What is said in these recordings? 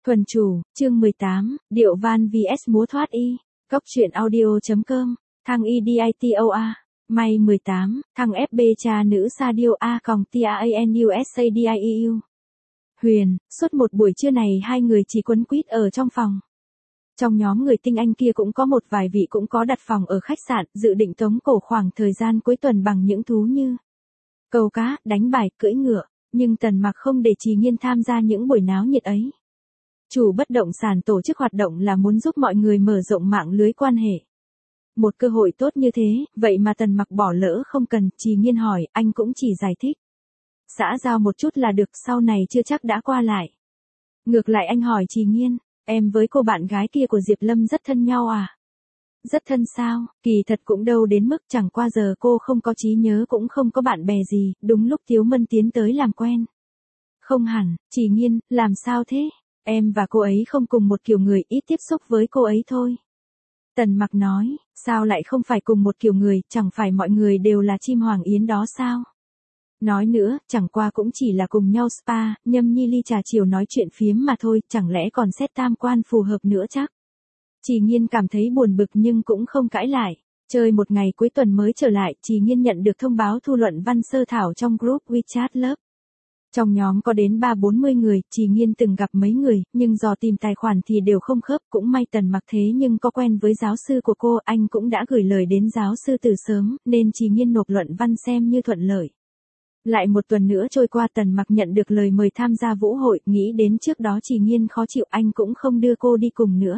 Thuần chủ, chương 18, điệu van vs múa thoát y. Cốc truyện audio.com, thăng EDITOA. May 18, thăng FB cha nữ Sadio A còng TANUSADIEU. Huyền, suốt một buổi trưa này hai người chỉ quấn quýt ở trong phòng. Trong nhóm người tinh anh kia cũng có một vài vị cũng có đặt phòng ở khách sạn, dự định tống cổ khoảng thời gian cuối tuần bằng những thú như câu cá, đánh bài, cưỡi ngựa, nhưng Tần Mặc không để Trì Nghiên tham gia những buổi náo nhiệt ấy. Chủ bất động sản tổ chức hoạt động là muốn giúp mọi người mở rộng mạng lưới quan hệ. Một cơ hội tốt như thế, vậy mà Tần Mặc bỏ lỡ không cần, Trì Nghiên hỏi, anh cũng chỉ giải thích. Xã giao một chút là được, sau này chưa chắc đã qua lại. Ngược lại anh hỏi Trì Nghiên, em với cô bạn gái kia của Diệp Lâm rất thân nhau à? Rất thân sao, kỳ thật cũng đâu đến mức, chẳng qua giờ cô không có trí nhớ cũng không có bạn bè gì, đúng lúc Tiếu Mân tiến tới làm quen. Không hẳn, Trì Nghiên, làm sao thế? Em và cô ấy không cùng một kiểu người, ít tiếp xúc với cô ấy thôi. Tần Mặc nói, sao lại không phải cùng một kiểu người, chẳng phải mọi người đều là chim hoàng yến đó sao? Nói nữa, chẳng qua cũng chỉ là cùng nhau spa, nhâm nhi ly trà chiều nói chuyện phiếm mà thôi, chẳng lẽ còn xét tam quan phù hợp nữa chắc? Trì Nghiên cảm thấy buồn bực nhưng cũng không cãi lại. Chơi một ngày cuối tuần mới trở lại, Trì Nghiên nhận được thông báo thu luận văn sơ thảo trong group WeChat lớp. Trong nhóm có đến 30-40 người, Trì Nghiên từng gặp mấy người, nhưng do tìm tài khoản thì đều không khớp, cũng may Tần Mặc thế nhưng có quen với giáo sư của cô, anh cũng đã gửi lời đến giáo sư từ sớm, nên Trì Nghiên nộp luận văn xem như thuận lợi. Lại một tuần nữa trôi qua, Tần Mặc nhận được lời mời tham gia vũ hội, nghĩ đến trước đó Trì Nghiên khó chịu, anh cũng không đưa cô đi cùng nữa.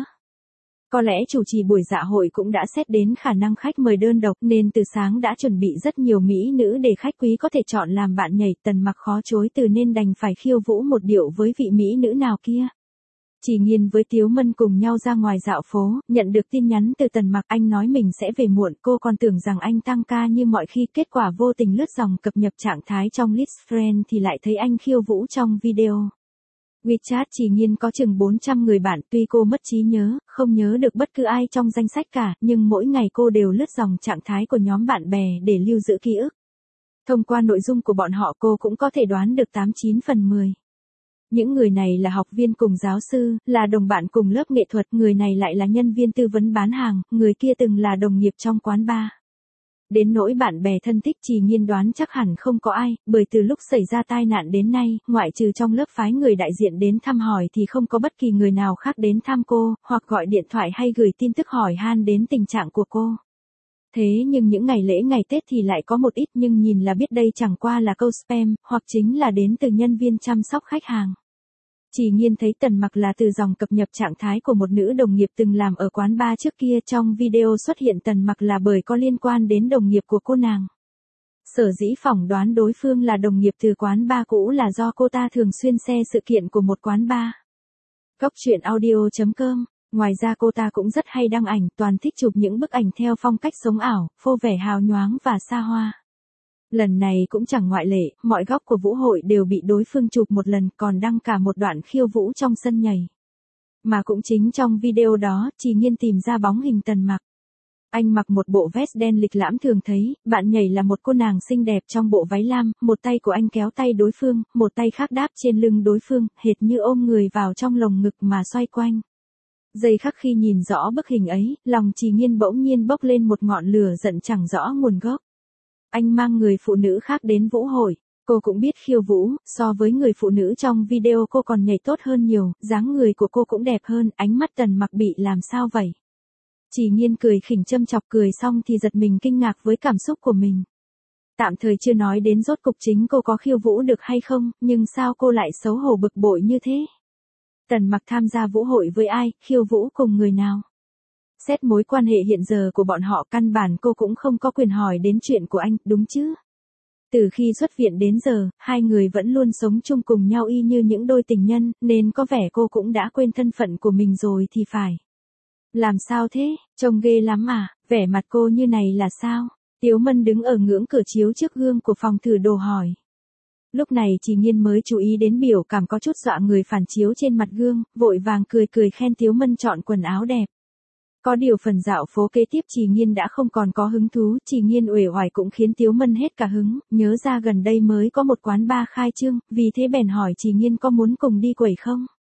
Có lẽ chủ trì buổi dạ hội cũng đã xét đến khả năng khách mời đơn độc nên từ sáng đã chuẩn bị rất nhiều mỹ nữ để khách quý có thể chọn làm bạn nhảy. Tần Mặc khó chối từ nên đành phải khiêu vũ một điệu với vị mỹ nữ nào kia. Trì Nghiên với Tiếu Mân cùng nhau ra ngoài dạo phố, nhận được tin nhắn từ Tần Mặc, anh nói mình sẽ về muộn, cô còn tưởng rằng anh tăng ca như mọi khi, kết quả vô tình lướt dòng cập nhật trạng thái trong list friend thì lại thấy anh khiêu vũ trong video. WeChat Trì Nghiên có chừng 400 người bạn, tuy cô mất trí nhớ, không nhớ được bất cứ ai trong danh sách cả, nhưng mỗi ngày cô đều lướt dòng trạng thái của nhóm bạn bè để lưu giữ ký ức. Thông qua nội dung của bọn họ cô cũng có thể đoán được 89 phần 10. Những người này là học viên cùng giáo sư, là đồng bạn cùng lớp nghệ thuật, người này lại là nhân viên tư vấn bán hàng, người kia từng là đồng nghiệp trong quán bar. Đến nỗi bạn bè thân thích Trì Nghiên đoán chắc hẳn không có ai, bởi từ lúc xảy ra tai nạn đến nay, ngoại trừ trong lớp phái người đại diện đến thăm hỏi thì không có bất kỳ người nào khác đến thăm cô, hoặc gọi điện thoại hay gửi tin tức hỏi han đến tình trạng của cô. Thế nhưng những ngày lễ ngày Tết thì lại có một ít, nhưng nhìn là biết đây chẳng qua là câu spam, hoặc chính là đến từ nhân viên chăm sóc khách hàng. Trì Nghiên thấy Tần Mặc là từ dòng cập nhật trạng thái của một nữ đồng nghiệp từng làm ở quán bar trước kia, trong video xuất hiện Tần Mặc là bởi có liên quan đến đồng nghiệp của cô nàng. Sở dĩ phỏng đoán đối phương là đồng nghiệp từ quán bar cũ là do cô ta thường xuyên share sự kiện của một quán bar. Cốc truyện audio.com. Ngoài ra cô ta cũng rất hay đăng ảnh, toàn thích chụp những bức ảnh theo phong cách sống ảo, phô vẻ hào nhoáng và xa hoa. Lần này cũng chẳng ngoại lệ, mọi góc của vũ hội đều bị đối phương chụp một lần, còn đăng cả một đoạn khiêu vũ trong sân nhảy. Mà cũng chính trong video đó, Trì Nghiên tìm ra bóng hình Tần Mặc. Anh mặc một bộ vest đen lịch lãm thường thấy, bạn nhảy là một cô nàng xinh đẹp trong bộ váy lam, một tay của anh kéo tay đối phương, một tay khác đáp trên lưng đối phương, hệt như ôm người vào trong lồng ngực mà xoay quanh. Giây khắc khi nhìn rõ bức hình ấy, lòng Trì Nghiên bỗng nhiên bốc lên một ngọn lửa giận chẳng rõ nguồn gốc. Anh mang người phụ nữ khác đến vũ hội, cô cũng biết khiêu vũ, so với người phụ nữ trong video cô còn nhảy tốt hơn nhiều, dáng người của cô cũng đẹp hơn, ánh mắt Tần Mặc bị làm sao vậy? Trì Nghiên cười khỉnh châm chọc, cười xong thì giật mình kinh ngạc với cảm xúc của mình. Tạm thời chưa nói đến rốt cục chính cô có khiêu vũ được hay không, nhưng sao cô lại xấu hổ bực bội như thế? Tần Mặc tham gia vũ hội với ai, khiêu vũ cùng người nào? Xét mối quan hệ hiện giờ của bọn họ, căn bản cô cũng không có quyền hỏi đến chuyện của anh, đúng chứ? Từ khi xuất viện đến giờ, hai người vẫn luôn sống chung cùng nhau y như những đôi tình nhân, nên có vẻ cô cũng đã quên thân phận của mình rồi thì phải. Làm sao thế, trông ghê lắm à, vẻ mặt cô như này là sao? Tiếu Mân đứng ở ngưỡng cửa chiếu trước gương của phòng thử đồ hỏi. Lúc này Trì Nghiên mới chú ý đến biểu cảm có chút dọa người phản chiếu trên mặt gương, vội vàng cười khen Tiếu Mân chọn quần áo đẹp. Có điều phần dạo phố kế tiếp Trì Nghiên đã không còn có hứng thú, Trì Nghiên uể oải cũng khiến Tiếu Mân hết cả hứng, nhớ ra gần đây mới có một quán bar khai trương, vì thế bèn hỏi Trì Nghiên có muốn cùng đi quẩy không.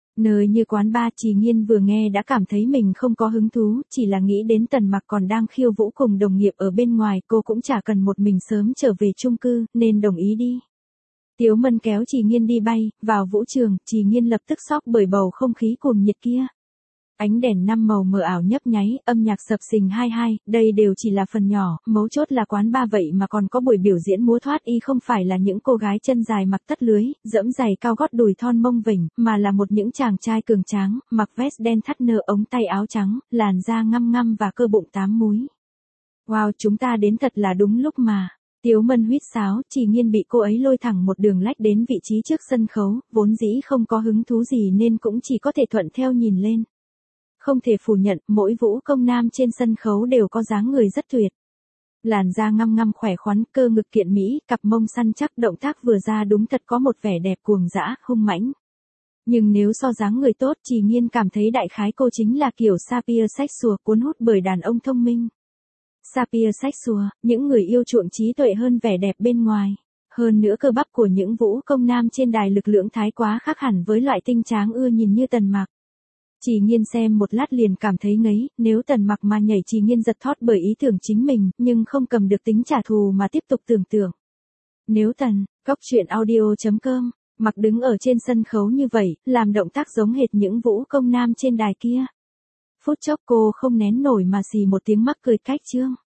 Nơi như quán bar Trì Nghiên vừa nghe đã cảm thấy mình không có hứng thú, chỉ là nghĩ đến Tần Mặc còn đang khiêu vũ cùng đồng nghiệp ở bên ngoài, cô cũng chả cần một mình sớm trở về chung cư, nên đồng ý đi. Tiếu Mân kéo Trì Nghiên đi bay, vào vũ trường, Trì Nghiên lập tức sốc bởi bầu không khí cuồng nhiệt kia. Ánh đèn 5 màu mờ ảo nhấp nháy, âm nhạc sập sình hai hai, đây đều chỉ là phần nhỏ, mấu chốt là quán bar vậy mà còn có buổi biểu diễn múa thoát y, không phải là những cô gái chân dài mặc tất lưới, dẫm giày cao gót đùi thon mông vỉnh, mà là một những chàng trai cường tráng, mặc vest đen thắt nơ ống tay áo trắng, làn da ngăm ngăm và cơ bụng 8 múi. Wow, chúng ta đến thật là đúng lúc mà. Tiếu Mân huýt sáo, Trì Nghiên bị cô ấy lôi thẳng một đường lách đến vị trí trước sân khấu, vốn dĩ không có hứng thú gì nên cũng chỉ có thể thuận theo nhìn lên. Không thể phủ nhận, mỗi vũ công nam trên sân khấu đều có dáng người rất tuyệt. Làn da ngăm ngăm khỏe khoắn, cơ ngực kiện mỹ, cặp mông săn chắc, động tác vừa ra đúng thật có một vẻ đẹp cuồng dã, hung mãnh. Nhưng nếu so dáng người tốt, Trì Nghiên cảm thấy đại khái cô chính là kiểu sapiosexual, cuốn hút bởi đàn ông thông minh. Sapiosexual, những người yêu chuộng trí tuệ hơn vẻ đẹp bên ngoài. Hơn nữa cơ bắp của những vũ công nam trên đài lực lượng thái quá khác hẳn với loại tinh tráng ưa nhìn như Tần Mặc. Trì Nghiên xem một lát liền cảm thấy ngấy, nếu Tần Mặc mà nhảy Trì Nghiên giật thót bởi ý tưởng chính mình, nhưng không cầm được tính trả thù mà tiếp tục tưởng tượng. Nếu Cóc truyện audio.com, Mặc đứng ở trên sân khấu như vậy, làm động tác giống hệt những vũ công nam trên đài kia. Phút chốc cô không nén nổi mà xì một tiếng mắc cười cách chương.